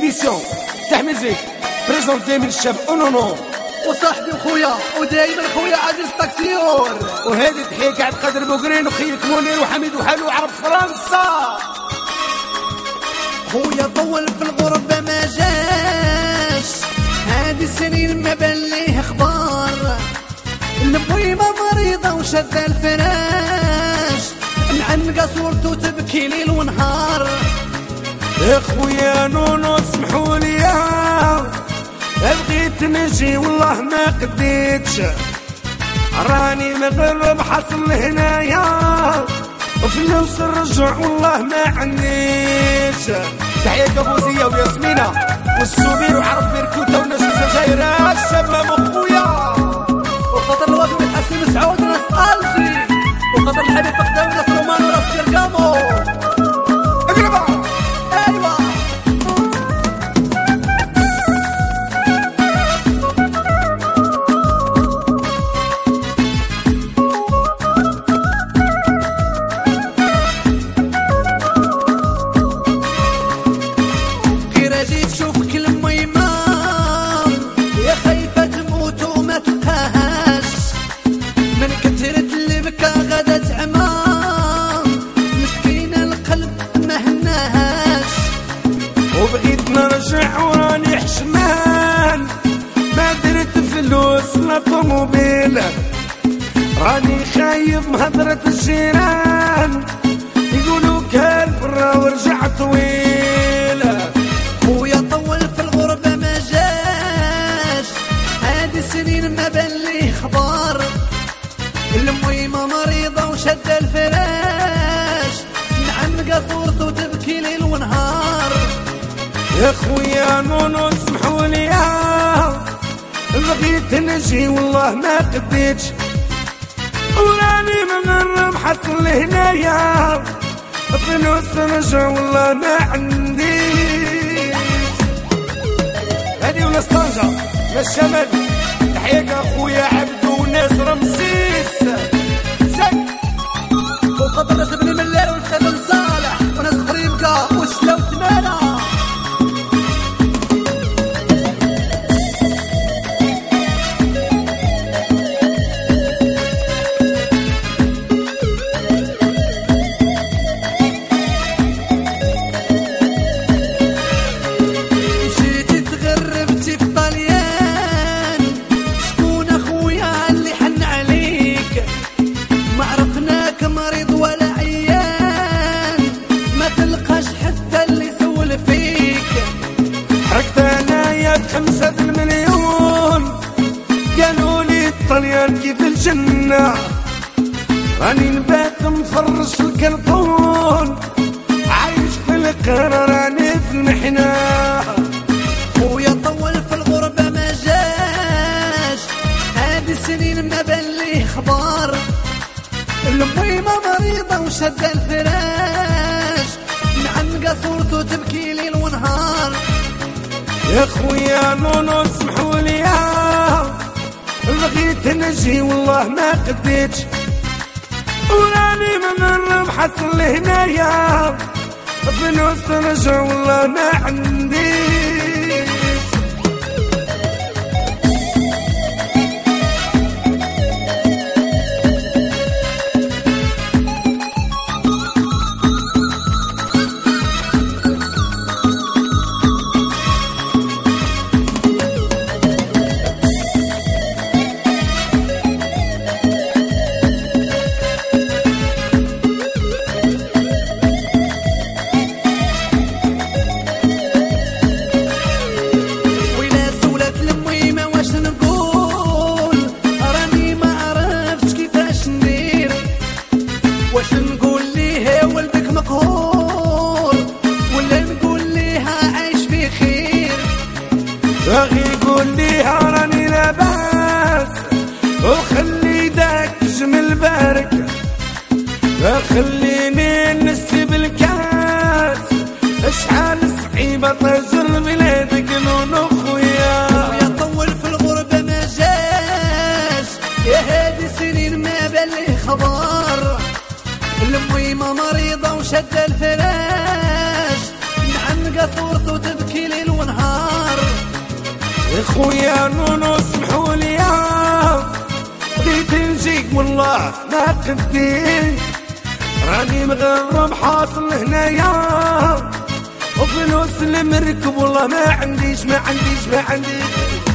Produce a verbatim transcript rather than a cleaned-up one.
ليميسيون تاع ميوزيك بريزونتي من الشاب اونونو وصاحبي وخويا ودايما خويا عزيز طاكسيور، وهذه تحية عبد القادر بوغرين وخيك منير وحميد وحلو وعرب فرنسا. خويا طول في الغربة ما جاش، هادي السنين ما بان ليه اخبار، المقيمة مريضة وشادة الفراش، نعنقى صورته تبكي ليل ونهار. يا خويا نونو سمحولي بغيت نجي والله ما قديتش، راني مغرب حصل هنايا وفلوس الرجع والله ما عنديش. تحية كابوزية وياسمينة والسوبير وعرب بيركوتة وناس الجزائر الشمام اخويا، وخاطر الواد ولد حسين مسعود وناس الجي، وخاطر الحبيب فقدة وناس رومان وناس بيرغامو. اقربها ايوا وبغيت نرجع وراني حشمان، ما درت فلوس لا طوموبيل، راني خايف مهضرة الجيران يقولوا كان برا ورجع طويل. خويا طول في الغربة ما جاش، هادي السنين ما بان ليه خبار، الميمة مريضة وشادة الفراش، نعنقى صورته تبكي ليل ونهار. يا خويا نونو سمحولي بغيت نجي والله ما قديتش، وراني مغرب حصل هنايا فلوس رجع والله ما عندي. هادي وناس طنجة ناس الشمال، تحياك اخويا عبدو وناس رمسيس زك، وخاطر ناس بني ملال والخدم صالح وناس خريبكا وشلا وثمانة. خمسة المليون قالوا لي الطليان كيف الجنة، راني نبات مفرش الكرتون عايش في القهر راني في المحنة. خويا طول في الغربة ما جاش، هادي السنين ما بان ليه خبار، الميمة مريضة وشادة الفراش، نعنقى صورته تبكي ليل ونهار. يا خويا نونو سمحولي بغيت نجي والله ما قديتش، وراني مغرب حصل هنايا فلوس رجع والله ما عنديش. واش نقول ليه ولدك مقهور ولا نقول ليها عايش في خير؟ باغي يقول ليها راني لاباس وخلي داك جمل بارك، خليني نسب الكاس اشحال صعيبة تجر بلادك نونو خويا. خويا طول في الغربة ما جاش، يا هادي سنين ما بان ليه خبر، شد الفراش نعنقى صورته تبكي ليل ونهار. خويا نونو سمحولي بغيت نجيك والله ما قدي راني مغرب حاصل هنايا وفلوس المركب والله ما عنديش ما عنديش ما عنديش